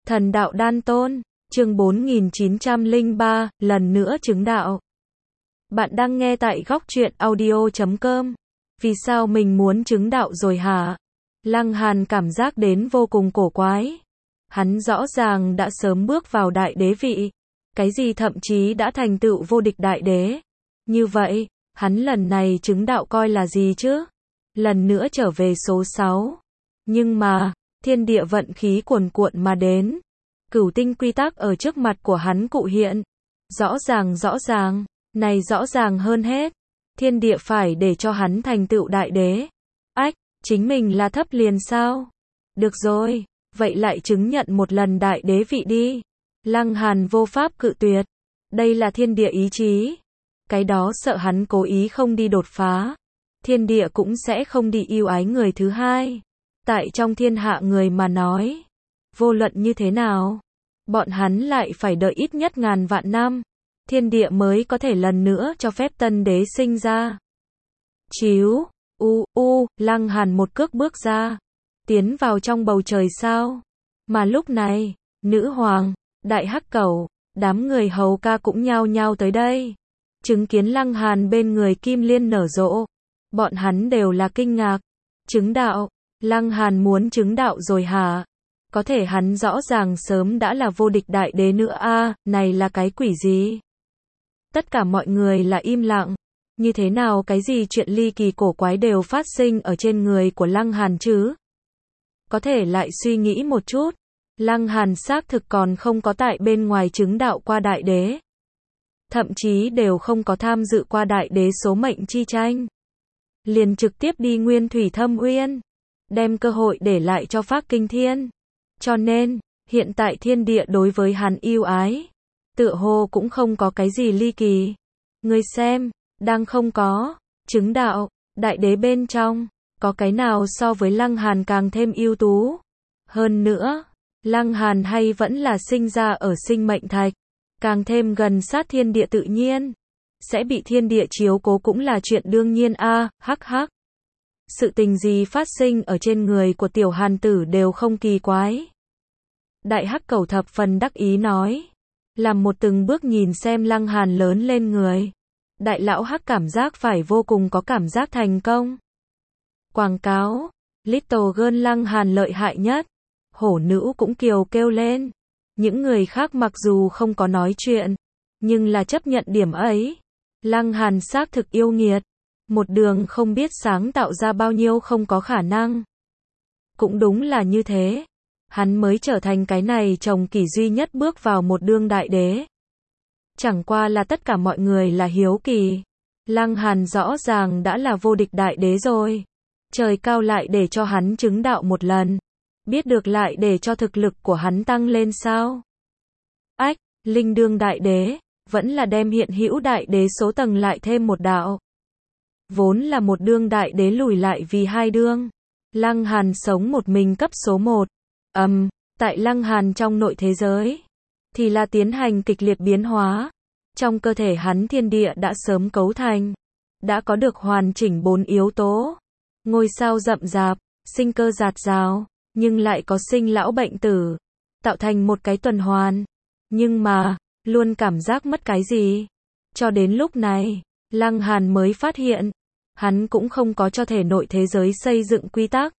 Thần đạo đan tôn, chương 4903, lần nữa chứng đạo. Bạn đang nghe tại góc truyện audio.com. Vì sao mình muốn chứng đạo rồi hả? Lăng Hàn cảm giác đến vô cùng cổ quái. Hắn rõ ràng đã sớm bước vào đại đế vị. Cái gì thậm chí đã thành tựu vô địch đại đế. Như vậy, hắn lần này chứng đạo coi là gì chứ? Lần nữa trở về số 6. Nhưng mà, thiên địa vận khí cuồn cuộn mà đến. Cửu tinh quy tắc ở trước mặt của hắn cụ hiện. Rõ ràng, này rõ ràng hơn hết. Thiên địa phải để cho hắn thành tựu đại đế. Ách, chính mình là thấp liền sao? Được rồi, vậy lại chứng nhận một lần đại đế vị đi. Lăng Hàn vô pháp cự tuyệt. Đây là thiên địa ý chí. Cái đó sợ hắn cố ý không đi đột phá. Thiên địa cũng sẽ không đi yêu ái người thứ hai. Tại trong thiên hạ người mà nói, vô luận như thế nào, bọn hắn lại phải đợi ít nhất ngàn vạn năm, thiên địa mới có thể lần nữa cho phép tân đế sinh ra. Chíu, Lăng Hàn một cước bước ra, tiến vào trong bầu trời sao. Mà lúc này, nữ hoàng, đại hắc cẩu, đám người hầu ca cũng nhao nhao tới đây. Chứng kiến Lăng Hàn bên người kim liên nở rộ, bọn hắn đều là kinh ngạc. Chứng đạo, Lăng Hàn muốn chứng đạo rồi hả? Có thể hắn rõ ràng sớm đã là vô địch đại đế nữa a, này là cái quỷ gì? Tất cả mọi người là im lặng. Như thế nào cái gì chuyện ly kỳ cổ quái đều phát sinh ở trên người của Lăng Hàn chứ? Có thể lại suy nghĩ một chút. Lăng Hàn xác thực còn không có tại bên ngoài chứng đạo qua đại đế. Thậm chí đều không có tham dự qua đại đế số mệnh chi tranh. Liền trực tiếp đi Nguyên Thủy Thâm Uyên, đem cơ hội để lại cho Phác Kinh Thiên. Cho nên, hiện tại thiên địa đối với hắn yêu ái, tựa hồ cũng không có cái gì ly kỳ. Ngươi xem, đang không có chứng đạo đại đế bên trong, có cái nào so với Lăng Hàn càng thêm ưu tú. Hơn nữa, Lăng Hàn hay vẫn là sinh ra ở sinh mệnh thạch, càng thêm gần sát thiên địa tự nhiên, sẽ bị thiên địa chiếu cố cũng là chuyện đương nhiên a, hắc hắc. Sự tình gì phát sinh ở trên người của tiểu Hàn tử đều không kỳ quái. Đại hắc cẩu thập phần đắc ý nói, làm một từng bước nhìn xem Lăng Hàn lớn lên người. Đại lão hắc cảm giác phải vô cùng có cảm giác thành công. Quảng cáo, Little Girl Lăng Hàn lợi hại nhất. Hổ nữ cũng kiều kêu lên. Những người khác mặc dù không có nói chuyện, nhưng là chấp nhận điểm ấy. Lăng Hàn xác thực yêu nghiệt. Một đường không biết sáng tạo ra bao nhiêu không có khả năng. Cũng đúng là như thế. Hắn mới trở thành cái này chồng kỳ duy nhất bước vào một đương đại đế. Chẳng qua là tất cả mọi người là hiếu kỳ. Lăng Hàn rõ ràng đã là vô địch đại đế rồi. Trời cao lại để cho hắn chứng đạo một lần. Biết được lại để cho thực lực của hắn tăng lên sao? Ách, linh đương đại đế, vẫn là đem hiện hữu đại đế số tầng lại thêm một đạo. Vốn là một đương đại đế lùi lại vì hai đương. Lăng Hàn sống một mình cấp số 1. Tại Lăng Hàn trong nội thế giới, thì là tiến hành kịch liệt biến hóa. Trong cơ thể hắn thiên địa đã sớm cấu thành, đã có được hoàn chỉnh 4 yếu tố. Ngôi sao rậm rạp, sinh cơ dạt dào, nhưng lại có sinh lão bệnh tử, tạo thành một cái tuần hoàn. Nhưng mà, luôn cảm giác mất cái gì. Cho đến lúc này, Lăng Hàn mới phát hiện, hắn cũng không có cho thể nội thế giới xây dựng quy tắc.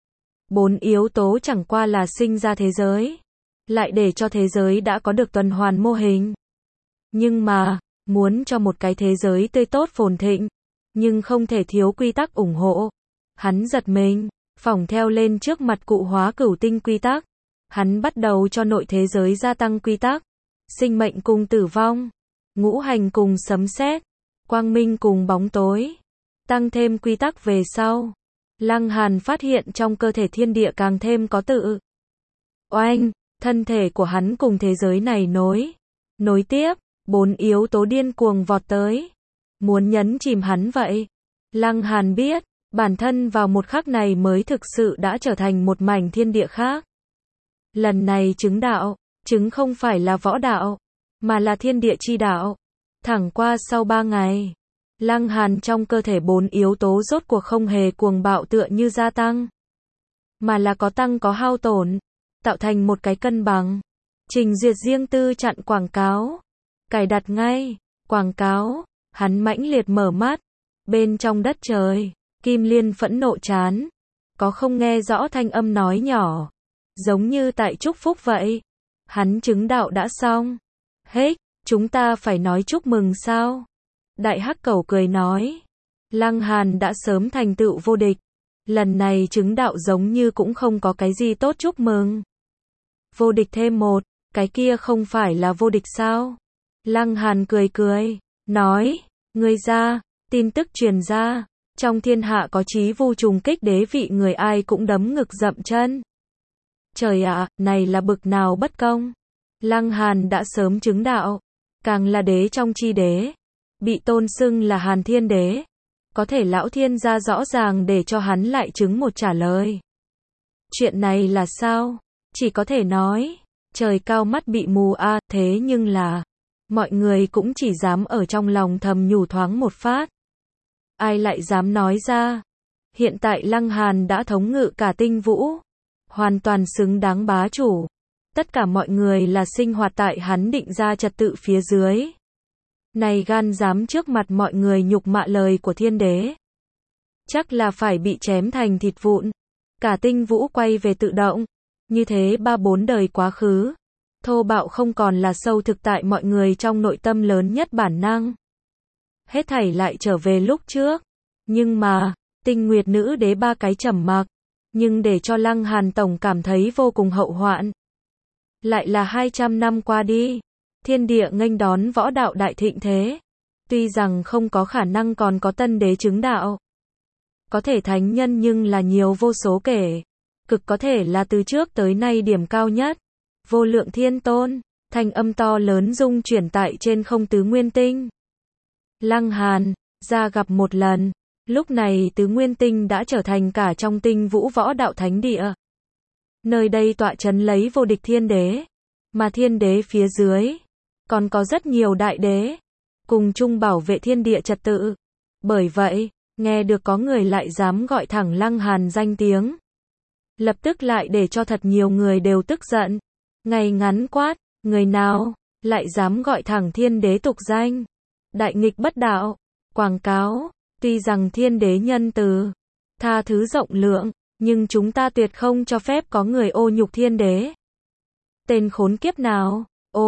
4 yếu tố chẳng qua là sinh ra thế giới, lại để cho thế giới đã có được tuần hoàn mô hình. Nhưng mà, muốn cho một cái thế giới tươi tốt phồn thịnh, nhưng không thể thiếu quy tắc ủng hộ. Hắn giật mình, phỏng theo lên trước mặt cụ hóa cửu tinh quy tắc. Hắn bắt đầu cho nội thế giới gia tăng quy tắc. Sinh mệnh cùng tử vong, ngũ hành cùng sấm sét, quang minh cùng bóng tối. Tăng thêm quy tắc về sau, Lăng Hàn phát hiện trong cơ thể thiên địa càng thêm có tự. Oanh, thân thể của hắn cùng thế giới này nối tiếp, 4 yếu tố điên cuồng vọt tới, muốn nhấn chìm hắn vậy. Lăng Hàn biết, bản thân vào một khắc này mới thực sự đã trở thành một mảnh thiên địa khác. Lần này chứng đạo, chứng không phải là võ đạo, mà là thiên địa chi đạo. Thẳng qua sau 3 ngày, Lăng Hàn trong cơ thể 4 yếu tố rốt cuộc không hề cuồng bạo tựa như gia tăng, mà là có tăng có hao tổn. tạo thành một cái cân bằng. Trình duyệt riêng tư chặn quảng cáo. Cài đặt ngay. Quảng cáo. Hắn mãnh liệt mở mắt. Bên trong đất trời, Kim Liên phẫn nộ chán. Có không nghe rõ thanh âm nói nhỏ. Giống như tại chúc phúc vậy. Hắn chứng đạo đã xong. Hết, chúng ta phải nói chúc mừng sao? Đại Hắc Cẩu cười nói. Lăng Hàn đã sớm thành tựu vô địch. Lần này chứng đạo giống như cũng không có cái gì tốt chúc mừng. Vô địch thêm một, cái kia không phải là vô địch sao? Lăng Hàn cười cười, nói, người ra, tin tức truyền ra, trong thiên hạ có chí vu trùng kích đế vị người ai cũng đấm ngực dậm chân. Trời ạ, này là bực nào bất công. Lăng Hàn đã sớm chứng đạo, càng là đế trong chi đế, bị tôn xưng là Hàn Thiên Đế. Có thể lão thiên gia rõ ràng để cho hắn lại chứng một trả lời. Chuyện này là sao? Chỉ có thể nói, trời cao mắt bị mù a, thế nhưng là, mọi người cũng chỉ dám ở trong lòng thầm nhủ thoáng một phát. Ai lại dám nói ra? Hiện tại Lăng Hàn đã thống ngự cả tinh vũ, hoàn toàn xứng đáng bá chủ. Tất cả mọi người là sinh hoạt tại hắn định ra trật tự phía dưới. Này gan dám trước mặt mọi người nhục mạ lời của thiên đế. Chắc là phải bị chém thành thịt vụn. Cả tinh vũ quay về tự động. Như thế 3-4 đời quá khứ. Thô bạo không còn là sâu thực tại mọi người trong nội tâm lớn nhất bản năng. Hết thảy lại trở về lúc trước. Nhưng mà, Tinh Nguyệt nữ đế 3 cái trầm mặc. Nhưng để cho Lăng Hàn tổng cảm thấy vô cùng hậu hoạn. Lại là 200 năm qua đi. Thiên địa nghênh đón võ đạo đại thịnh thế. Tuy rằng không có khả năng còn có tân đế chứng đạo. Có thể thánh nhân nhưng là nhiều vô số kể. Cực có thể là từ trước tới nay điểm cao nhất. Vô lượng thiên tôn, thanh âm to lớn rung chuyển tại trên không tứ nguyên tinh. Lăng Hàn, ra gặp một lần. Lúc này tứ nguyên tinh đã trở thành cả trong tinh vũ võ đạo thánh địa. Nơi đây tọa trấn lấy vô địch thiên đế. Mà thiên đế phía dưới còn có rất nhiều đại đế, cùng chung bảo vệ thiên địa trật tự. Bởi vậy, nghe được có người lại dám gọi thẳng Lăng Hàn danh tiếng. Lập tức lại để cho thật nhiều người đều tức giận. Ngay ngắn quát, người nào, lại dám gọi thẳng thiên đế tục danh. Đại nghịch bất đạo, quảng cáo, tuy rằng thiên đế nhân từ, tha thứ rộng lượng, nhưng chúng ta tuyệt không cho phép có người ô nhục thiên đế. Tên khốn kiếp nào,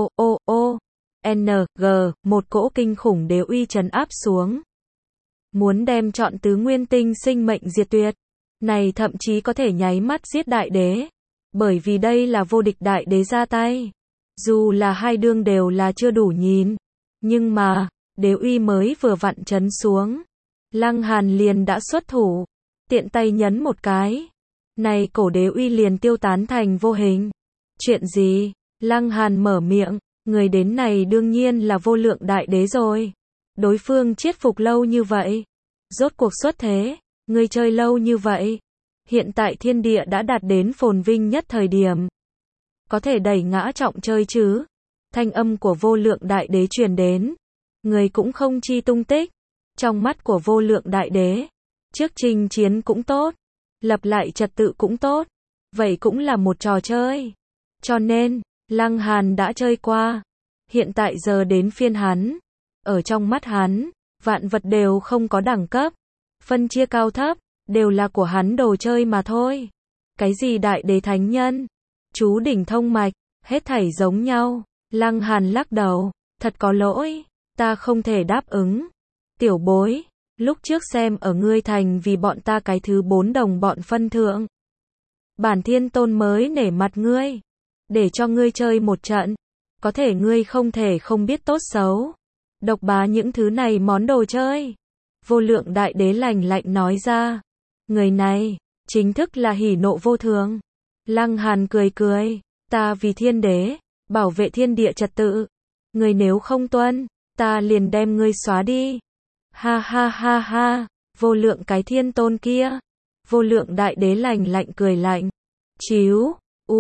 N.G. một cỗ kinh khủng đế uy trấn áp xuống. Muốn đem trọn tứ nguyên tinh sinh mệnh diệt tuyệt. Này thậm chí có thể nháy mắt giết đại đế. Bởi vì đây là vô địch đại đế ra tay. Dù là hai đương đều là chưa đủ nhìn. Nhưng mà, đế uy mới vừa vặn trấn xuống. Lăng Hàn liền đã xuất thủ. Tiện tay nhấn một cái. Này cổ đế uy liền tiêu tán thành vô hình. Chuyện gì? Lăng Hàn mở miệng. Người đến này đương nhiên là vô lượng đại đế rồi. Đối phương chiết phục lâu như vậy. Rốt cuộc xuất thế. Người chơi lâu như vậy. Hiện tại thiên địa đã đạt đến phồn vinh nhất thời điểm. Có thể đẩy ngã trọng chơi chứ. Thanh âm của vô lượng đại đế truyền đến. Người cũng không chi tung tích. Trong mắt của vô lượng đại đế. Trước chinh chiến cũng tốt. Lập lại trật tự cũng tốt. Vậy cũng là một trò chơi. Cho nên, Lăng Hàn đã chơi qua. Hiện tại giờ đến phiên hắn. Ở trong mắt hắn, vạn vật đều không có đẳng cấp. Phân chia cao thấp, đều là của hắn đồ chơi mà thôi. Cái gì đại đế thánh nhân, chú đỉnh thông mạch, hết thảy giống nhau. Lăng Hàn lắc đầu, thật có lỗi, ta không thể đáp ứng. Tiểu bối, lúc trước xem ở ngươi thành vì bọn ta cái thứ 4 đồng bọn phân thượng. Bản thiên tôn mới nể mặt ngươi, để cho ngươi chơi một trận. Có thể ngươi không thể không biết tốt xấu. Độc bá những thứ này món đồ chơi. Vô lượng đại đế lạnh lạnh nói ra. Người này, chính thức là hỉ nộ vô thường. Lăng Hàn cười cười. Ta vì thiên đế, bảo vệ thiên địa trật tự. Người nếu không tuân, ta liền đem ngươi xóa đi. Ha ha ha ha, vô lượng cái thiên tôn kia. Vô lượng đại đế lạnh lạnh cười lạnh. Chíu,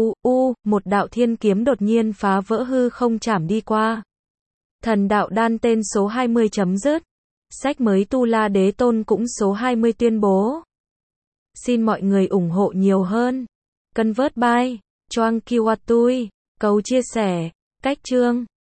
một đạo thiên kiếm đột nhiên phá vỡ hư không chảm đi qua. Thần đạo đan tên số 20 chấm dứt. Sách mới Tu La Đế Tôn cũng số 20 tuyên bố. Xin mọi người ủng hộ nhiều hơn. Convert by Choang Kiwatui. Cầu chia sẻ. Cách chương